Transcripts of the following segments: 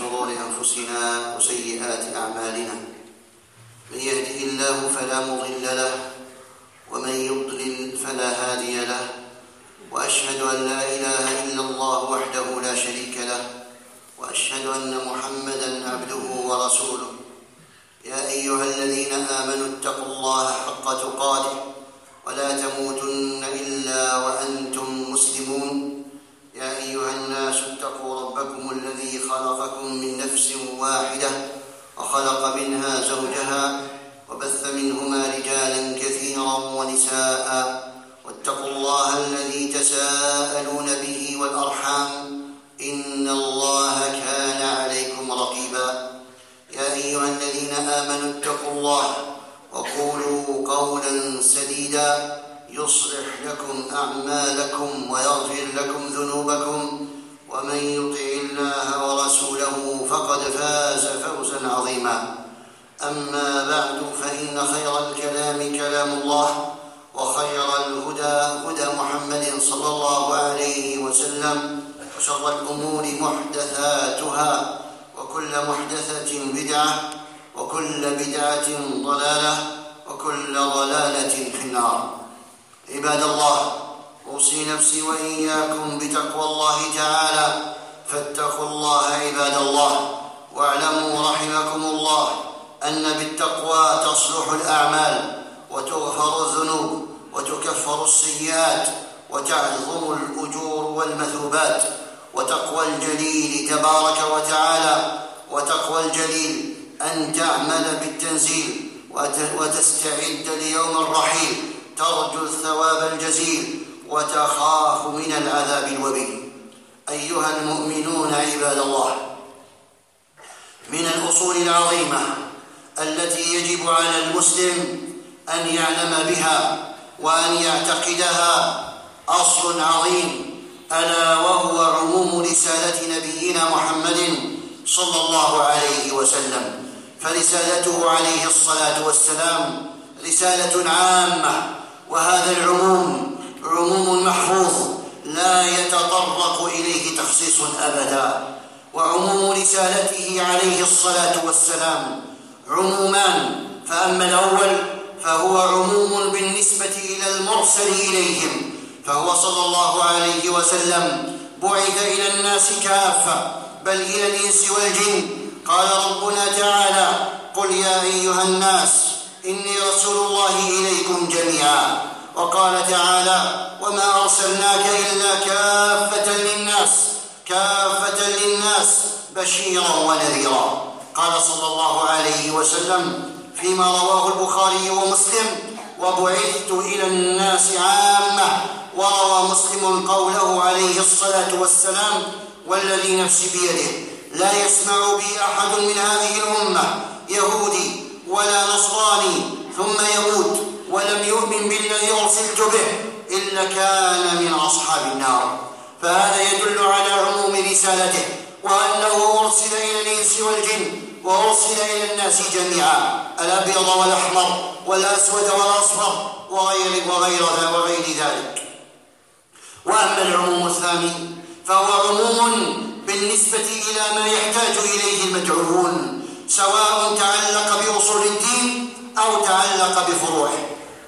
شرور أنفسنا وسيئات أعمالنا. من يهده الله فلا مضل له، ومن يضلل فلا هادي له، وأشهد أن لا إله إلا الله وحده لا شريك له، وأشهد أن محمدًا عبده ورسوله. يا أيها الذين آمنوا اتقوا الله حق تقاته ولا تموتن إلا وأنتم مسلمون. يا أيها الناس اتقوا ربكم الذي خلقكم من نفس واحدة وخلق منها زوجها وبث منهما رجالا كثيرا ونساء، واتقوا الله الذي تساءلون به والأرحام إن الله كان عليكم رقيبا. يا أيها الذين آمنوا اتقوا الله وقولوا قولا سديدا يصلح لكم أعمالكم ويغفر لكم ذنوبكم، ومن يطع الله ورسوله فقد فاز فوزا عظيما. أما بعد، فإن خير الكلام كلام الله، وخير الهدى هدى محمد صلى الله عليه وسلم، وشر الأمور محدثاتها، وكل محدثة بدعة، وكل بدعة ضلالة، وكل ضلالة في النار. عباد الله، أوصي نفسي وإياكم بتقوى الله تعالى، فاتقوا الله عباد الله، واعلموا رحمكم الله أن بالتقوى تصلح الأعمال، وتغفر الذنوب، وتكفر السيئات، وتعظم الأجور والمثوبات. وتقوى الجليل تبارك وتعالى، وتقوى الجليل أن تعمل بالتنزيل وتستعد ليوم الرحيل، ترجو الثواب الجزيل وتخاف من العذاب الوبيل. أيها المؤمنون عباد الله، من الأصول العظيمة التي يجب على المسلم أن يعلم بها وأن يعتقدها أصل عظيم، ألا وهو عموم رسالة نبينا محمد صلى الله عليه وسلم. فرسالته عليه الصلاة والسلام رسالة عامة، وهذا العموم عموم محفوظ لا يتطرق إليه تخصيص أبدا. وعموم رسالته عليه الصلاة والسلام عمومان، فأما الأول فهو عموم بالنسبة إلى المرسل إليهم، فهو صلى الله عليه وسلم بعث إلى الناس كافة، بل إلى الإنس والجن. قال ربنا تعالى: قل يا أيها الناس إني رسول الله إليكم جميعا. وقال تعالى: وما أرسلناك إلا كافة للناس بشيرا ونذيرا. قال صلى الله عليه وسلم فيما رواه البخاري ومسلم: وبعثت إلى الناس عامة. وروى مسلم قوله عليه الصلاة والسلام: والذي نفسي بيده لا يسمع بي أحد من هذه الأمة يهودي ولا نصراني ثم يموت ولم يؤمن بالذي أرسلت به إلا كان من أصحاب النار. فهذا يدل على عموم رسالته، وأنه أرسل إلى الإنس والجن، وأرسل إلى الناس جميعا، الأبيض والأحمر والأسود والأصفر وغير ذلك. وأما العموم الثاني فهو عموم بالنسبة إلى ما يحتاج إليه المدعوون، سواء تعلق بأصول الدين أو تعلق بفروعه.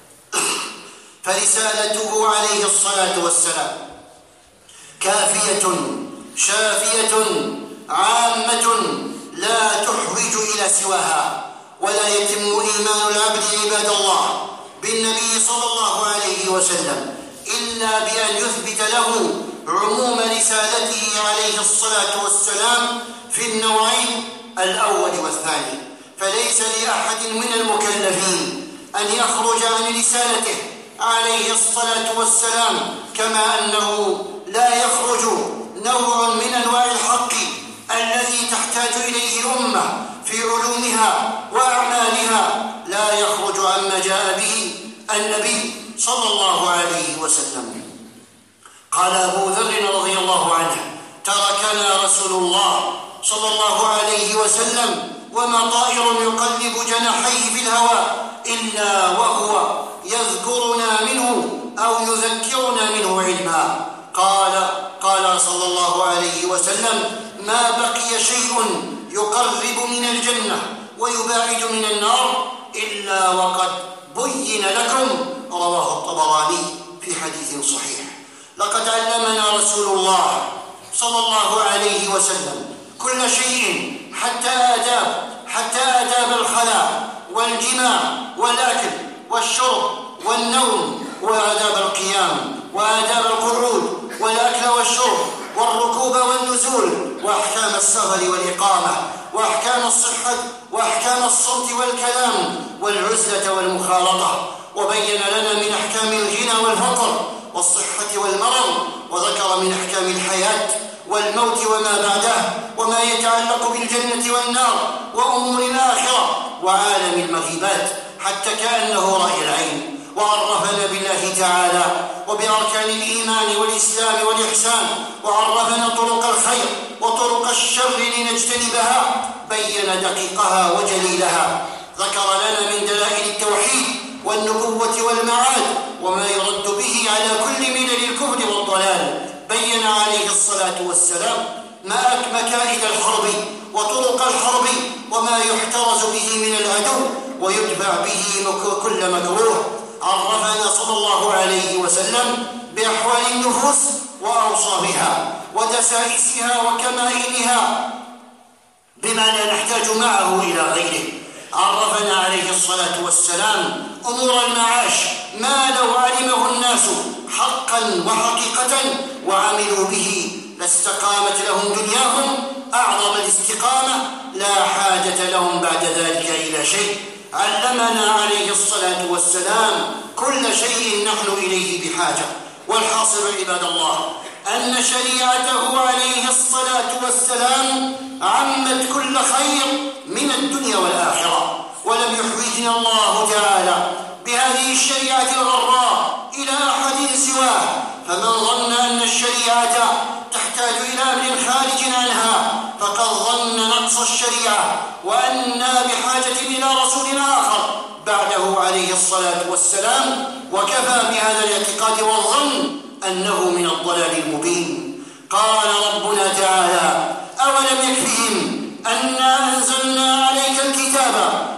فرسالته عليه الصلاة والسلام كافية شافية عامة لا تحوج إلى سواها. ولا يتم إيمان العبد عباد الله بالنبي صلى الله عليه وسلم إلا بأن يثبت له عموم رسالته عليه الصلاة والسلام في النوعين الأول والثاني. فليس لأحد من المكلفين أن يخرج عن رسالته عليه الصلاة والسلام، كما أنه لا يخرج نوع من أنواع الحق الذي تحتاج إليه الأمة في علومها وأعمالها لا يخرج عما جاء به النبي صلى الله عليه وسلم. قال أبو ذر رضي الله عنه: تركنا رسول الله صلى الله عليه وسلم وما طائر يقلب جناحيه في الهواء إلا وهو يذكرنا منه أو يذكرنا منه علما. قال صلى الله عليه وسلم: ما بقي شيء يقرب من الجنة ويباعد من النار إلا وقد بين لكم. رواه الطبراني في حديث صحيح. لقد علمنا رسول الله صلى الله عليه وسلم كل شيء حتى آداب الخلاء والجماع والأكل والشرب والنوم، وآداب القيام وآداب القعود والأكل والشرب والركوب والنزول، وأحكام السفر والإقامة، وأحكام الصحة، وأحكام الصمت والكلام والعزلة والمخالطة، وبين لنا من أحكام الغنى والفقر والصحة والمرض، وذكر من أحكام الحياة والموت وما بعده، وما يتعلق بالجنة والنار وأمور الآخرة وعالم المغيبات، حتى كأنه رأي العين. وعرفنا بالله تعالى وبأركان الإيمان والإسلام والإحسان، وعرفنا طرق الخير وطرق الشر لنجتنبها، بين دقيقها وجليلها، ذكر لنا من دلائل التوحيد والنبوة والمعاد وما يرد به على كل ملل الكفر والضلال، بين عليه الصلاة والسلام مكائد الحرب وطرق الحرب وما يحترز به من العدو ويدفع به كل مكروه. عرفنا صلى الله عليه وسلم بأحوال النفوس وأوصافها ودسائسها وكمائنها بما لا نحتاج معه إلى غيره. عرفنا عليه الصلاة والسلام أمور المعاش، ما لو علمه الناس حقا وحقيقة وعملوا به لاستقامت لهم دنياهم أعظم الاستقامة، لا حاجة لهم بعد ذلك إلى شيء. علمنا عليه الصلاة والسلام كل شيء نحن إليه بحاجة. والحاصل عباد الله أن شريعته عليه الصلاة والسلام عمت كل خير من الدنيا والآخرة، ولم يحوجنا الله تعالى بهذه الشريعة الغراء إلى أحد سواه. فمن ظن أن الشريعة تحتاج إلى أمر خارج عنها فقد ظن نقص الشريعة، وأننا بحاجة إلى رسول آخر بعده عليه الصلاة والسلام، وكفى بهذا الاعتقاد والظن أنه من الضلال المبين. قال ربنا تعالى: أولم يكفهم أنا أنزلنا عليك الكتاب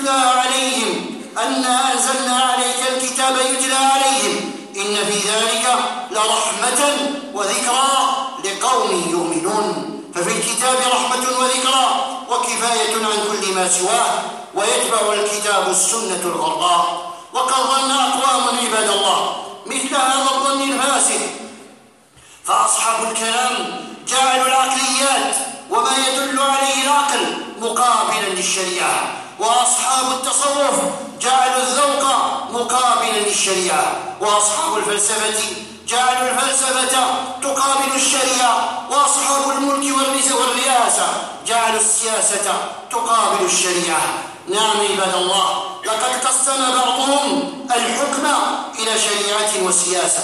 يتلى عليهم إن في ذلك لرحمة وذكرى لقوم يؤمنون. ففي الكتاب رحمة وذكرى وكفاية عن كل ما سواه، ويتبع الكتاب السنة الغراء. وقد ظن أقوام عباد الله مثل هذا الظن الفاسد، فأصحاب الكلام جعلوا العقليات وما يدل عليه العقل مقابلا للشريعة، وأصحاب التصوف جعلوا الذوق مقابلا للشريعة، وأصحاب الفلسفة جعلوا الفلسفة تقابل الشريعة، وأصحاب الملك والرئاسة جعلوا السياسة تقابل الشريعة. نعم عباد الله، لقد قسم بعضهم الحكم إلى شريعة وسياسة،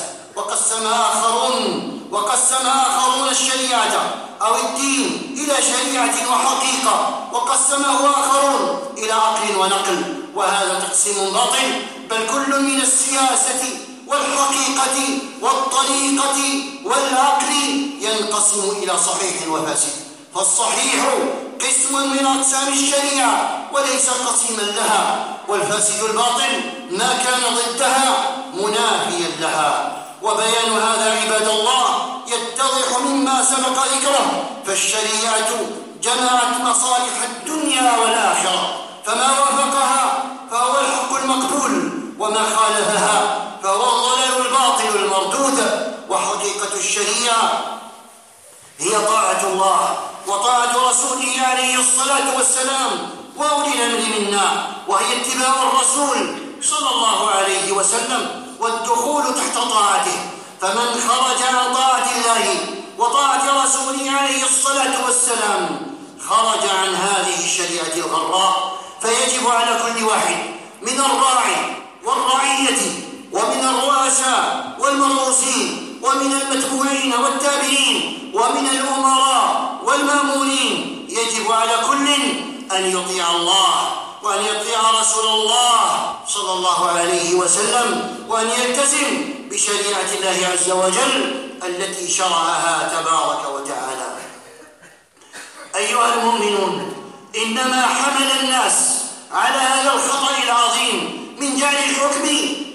وقسم آخرون الشريعة أو الدين إلى شريعة وحقيقة، وقسمه آخرون إلى عقل ونقل، وهذا تقسيم باطل، بل كل من السياسة والحقيقة والطريقة والعقل ينقسم إلى صحيح وفاسد. فالصحيح قسم من أقسام الشريعة وليس قسيما لها، والفاسد الباطل ما كان ضدها منافيا لها. وبيان هذا عباد الله يتضح مما سبق ذكره، فالشريعة جمعت مصالح الدنيا والآخرة، فما وافقها فهو الحق المقبول، وما خالفها فهو الضلال الباطل المردود. وحقيقة الشريعة هي طاعة الله وطاعة رسوله عليه الصلاة والسلام وأولي الأمر منا، وهي اتباع الرسول صلى الله عليه وسلم والدخول تحت طاعته. فمن خرج عن طاعة الله وطاعة رسوله عليه الصلاة والسلام خرج عن هذه الشريعة الغراء. فيجب على كل واحد من الراعي والرعية ومن الرؤساء والمرؤوسين ومن المتبوعين والتابعين ومن الأمراء والمامورين، يجب على كل أن يطيع الله وأن يطيع رسول الله صلى الله عليه وسلم، وأن يلتزم بشريعة الله عز وجل التي شرعها تبارك وتعالى. أيها المؤمنون، إنما حمل الناس على هذا الخطأ العظيم من جعل الحكم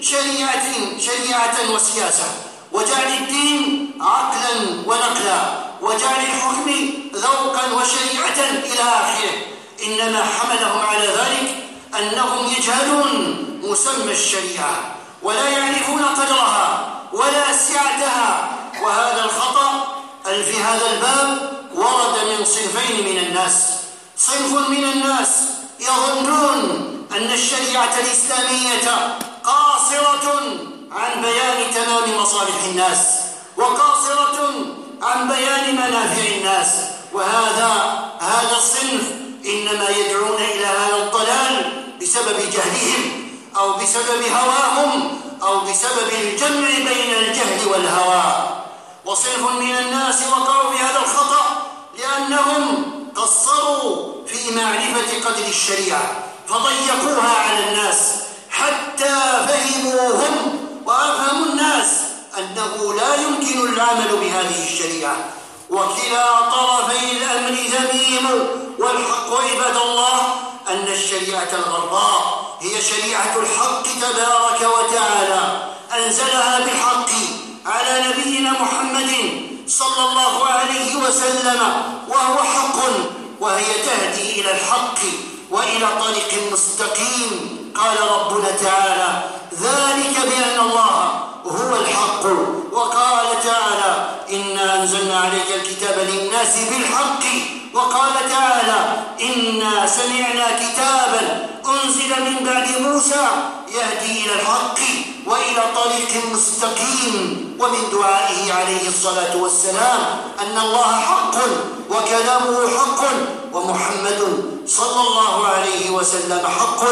شريعة وسياسة، وجعل الدين عقلا ونقلا، وجعل الحكم ذوقا وشريعة إلى آخره. إنما حملهم على ذلك أنهم يجهلون مسمى الشريعة ولا يعرفون قدرها ولا سعتها. وهذا الخطأ في هذا الباب ورد من صنفين من الناس. صنف من الناس يظنون أن الشريعة الإسلامية قاصرة عن بيان تمام مصالح الناس وقاصرة عن بيان منافع الناس، وهذا الصنف إنما يدعون إلى هذا الضلال بسبب جهلهم أو بسبب هواهم أو بسبب الجمع بين الجهل والهوى. وصنف من الناس وقعوا بهذا الخطأ لأنهم قصروا في معرفة قدر الشريعة فضيقوها على الناس حتى فهموهم وأفهموا الناس أنه لا يمكن العمل بهذه الشريعة. وكلا طرفي الأمر ذميم، والحق عباد الله أن الشريعة الغراء هي شريعة الحق تبارك وتعالى، أنزلها بالحق على نبينا محمد صلى الله عليه وسلم، وهو حق، وهي تهدي إلى الحق وإلى طريق مستقيم. قال ربنا تعالى: ذلك بأن الله هو الحق. وقال تعالى: إنا أنزلنا عليك الكتاب للناس بالحق. وقال تعالى: إنا سمعنا كتابا أنزل من بعد موسى يهدي إلى الحق وإلى طريق مستقيم. ومن دعائه عليه الصلاة والسلام أن الله حق وكلامه حق ومحمد صلى الله عليه وسلم حق.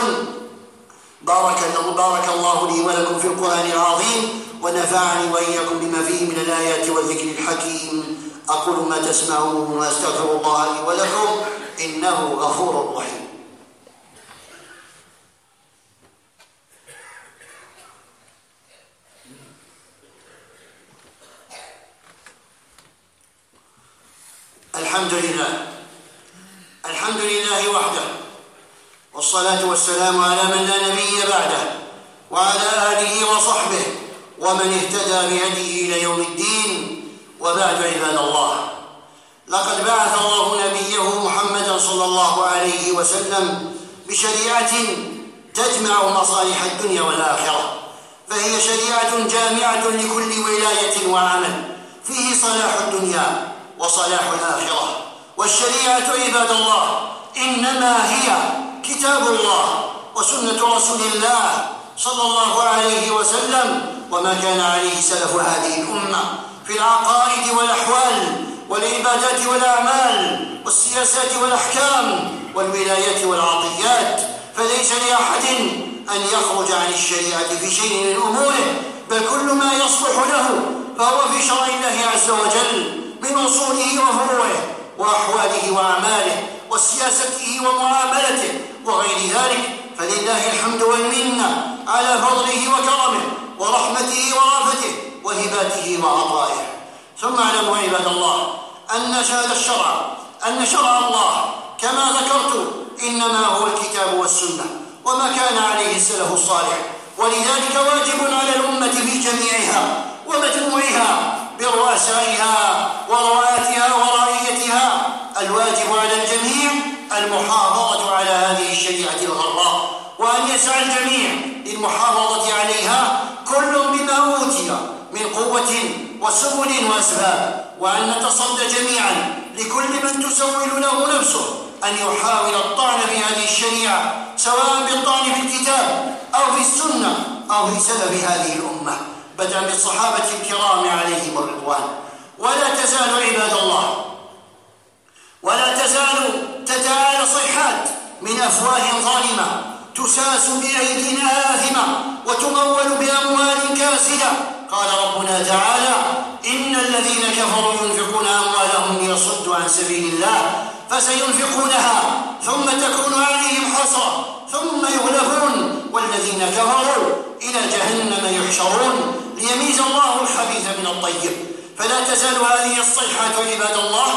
بارك الله لي ولكم في القرآن العظيم، ونفعني وإياكم بما فيه من الآيات والذكر الحكيم. أقول ما تسمعون وأستغفر الله لي ولكم، إنه غفور رحيم. الحمد لله وحده، والصلاة والسلام على من لا نبي بعده، وعلى آله وصحبه ومن اهتدى بهديه إلى يوم الدين. وبعد، عباد الله، لقد بعث الله نبيه محمدا صلى الله عليه وسلم بشريعة تجمع مصالح الدنيا والآخرة، فهي شريعة جامعة لكل ولاية وعمل، فيه صلاح الدنيا وصلاح الآخرة. والشريعة عباد الله إنما هي كتاب الله وسنة رسول الله صلى الله عليه وسلم، وما كان عليه سلف هذه الأمة في العقائد والأحوال والعبادات والأعمال والسياسات والأحكام والولايات والعطيات. فليس لأحد أن يخرج عن الشريعة في شيء من أموره، بل كل ما يصلح له فهو في شرع الله عز وجل من أصوله وفروعه وأحواله وأعماله وسياسته ومعاملته وغير ذلك. فلله الحمد والمنة على فضله وكرمه ورحمته ورافته وهباته وعطائه. ثم اعلموا عباد الله أن هذا الشرع، أن شرع الله كما ذكرت إنما هو الكتاب والسنة وما كان عليه السلف الصالح، ولذلك واجب على الأمة في جميعها ومجموعها برؤسائها ورعاتها ورعيتها. الواجب على الجميع المحافظة على هذه الشريعة الغراء، وأن يسعى الجميع للمحافظة عليها كل بما أوتي من قوة وسبل وأسباب، وأن نتصدى جميعا لكل من تسول له نفسه أن يحاول الطعن في هذه الشريعة، سواء بالطعن في الكتاب أو في السنة أو في سلف هذه الأمة، بدءا بالصحابة الكرام عليهم الرضوان. ولا تزال عباد الله، ولا تزال تتعالى صيحات من أفواه ظالمة تساس بأيدي آثمة وتمول بأموال كاسدة. قال ربنا تعالى: إن الذين كفروا ينفقون أموالهم ليصدوا عن سبيل الله فسينفقونها ثم تكون عليهم حسرة ثم يغلبون والذين كفروا إلى جهنم يحشرون ليميز الله الخبيث من الطيب. فلا تزال هذه الصيحات عباد الله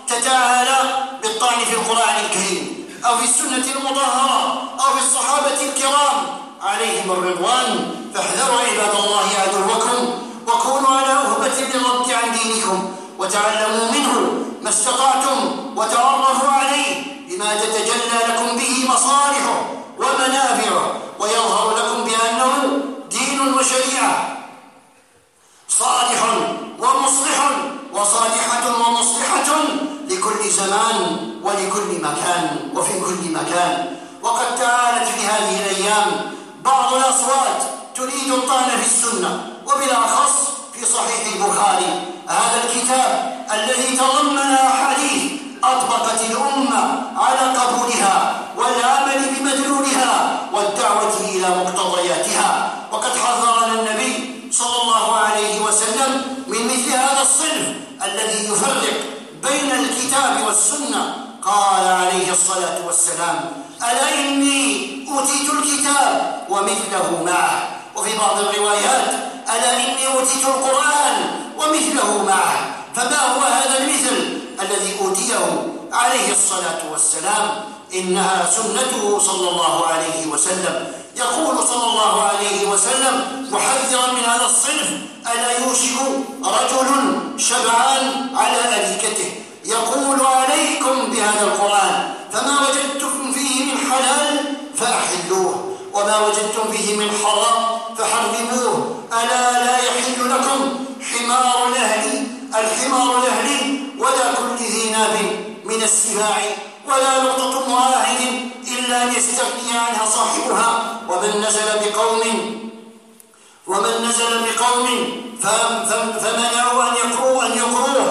تتعالى بالطعن في القرآن الكريم أو في السنة المطهرة أو في الصحابة الكرام عليهم الرضوان. فاحذروا عباد الله عدوكم وكونوا على أهبة للرد عن دينكم، وتعلموا منه ما استطعتم وتعرفوا عليه بما تتجلى لكم به مصالحه ومنافعه، ويظهر لكم بأنه دين وشريعة صالح ومصلح وصالحة ومصلحة لكل زمان ولكل مكان وفي كل مكان. وقد تعالت في هذه الأيام بعض الأصوات تريد الطعن في السنة، وبالأخص في صحيح البخاري، هذا الكتاب الذي تضمن أحاديث أطبقت الأمة على قبولها والعمل بمدلولها والدعوة إلى مقتضياتها. وقد حذرنا النبي صلى الله عليه وسلم من مثل هذا الصنف الذي يفرق بين الكتاب والسنة. قال عليه الصلاة والسلام: ألا إني أوتيت الكتاب ومثله معه. وفي بعض الروايات: ألا إني أوتيت القرآن ومثله معه. فما هو هذا المثل الذي أوتيه عليه الصلاة والسلام؟ إنها سنته صلى الله عليه وسلم. يقول صلى الله عليه وسلم محذرا من هذا الصنف: ألا يوشك رجل شبعان على أريكته يقول: عليكم بهذا القرآن، فما وجدتم فيه من حلال فأحلوه، وما وجدتم فيه من حرام فحرموه. ألا لا يحل لكم الحمار الأهلي ولا كل ذي ناب من السباع، ولا نقطة معاهد إلا أن يستغني عنها صاحبها. ومن نزل بقوم فمنعوا أن يقروه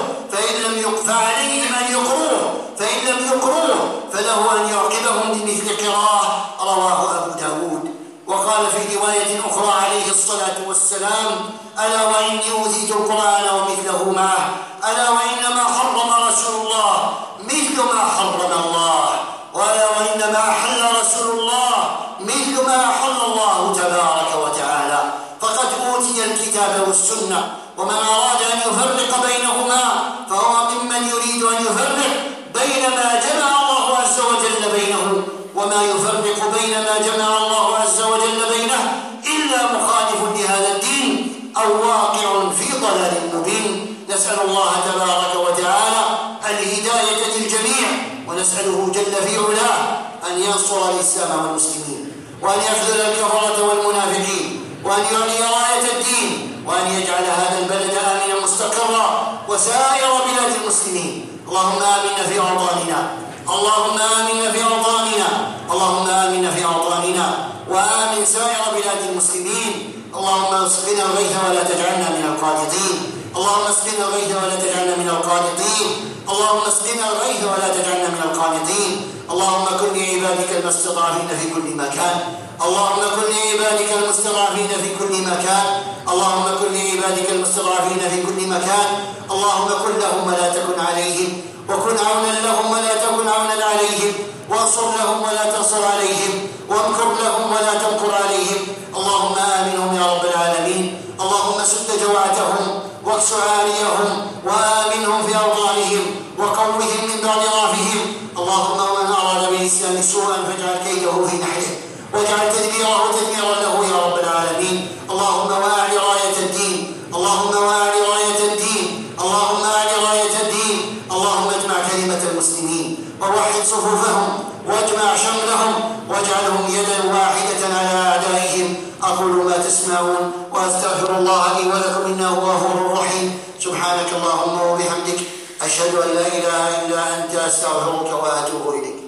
فعليهم أن يقروه، فإن لم يقروه فله أن يعقبهم بمثل قراءة. رواه أبو داود. وقال في رواية أخرى عليه الصلاة والسلام: ألا وإني أوتيت القرآن ومثله معه، ألا وإنما حرم رسول الله مثل ما حرم الله، وألا وإنما أحل رسول الله مثل ما أحل الله تبارك وتعالى. فقد أوتي الكتاب والسنة، ومن أراد أن يفرق بينهما فهو ممن يريد أن يفرق بين ما جمع الله عز وجل بينه وما يفرق بين ما جمع الله عز وجل بينه إلا مخالف لهذا الدين أو واقع في ضلال مبين. نسأل الله تبارك وتعالى الهداية للجميع، ونسأله جل في علاه أن ينصر الإسلام والمسلمين، وأن يخذل الكفرة والمنافقين، وأن يعلي راية الدين، وأن يجعل هذا البلد آمنا مستقرا وسائر بلاد المسلمين. اللهم آمنا في أوطاننا، اللهم آمنا في أوطاننا، اللهم آمنا في أوطاننا، وآمن سائر بلاد المسلمين. اللهم اسقنا الغيث ولا تجعلنا من القانطين، اللهم اسقنا الغيث ولا تجعلنا من القانطين، اللهم اسقنا الغيث ولا تجعلنا من القانطين. اللهم كن لعبادك المستضعفين في كل مكان، اللهم كن لعبادك المستضعفين في كل مكان، اللهم كن لعبادك المستضعفين في كل مكان. اللهم كن لهم ولا تكن عليهم، وكن عونا لهم ولا تكن عونا عليهم، وانصر لهم ولا تنصر عليهم، وامكر لهم ولا تمكر عليهم. اللهم آمنهم يا رب العالمين. اللهم سد جوعتهم واكس عاريهم، وآمنهم في أوطانهم، وقوهم من بعد ضعفهم. اللهم ومن أراد بالإسلام سوءا فاجعل كيده في نحره، واجعل تدبيره تدميرا له يا رب العالمين. اللهم واعل راية الدين، اللهم واعل راية الدين، اللهم واعل راية الدين. اللهم اجمع كلمة المسلمين ووحد صفوفهم واجمع شملهم واجعلهم يدا واحدة على أعدائهم. أقول ما تسمعون وأستغفر الله لي ولكم إنه هو غفور رحيم. سبحانك اللهم وبحمدك، أشهد أن لا إله إلا أنت، أستغفرك وأتوب إليك.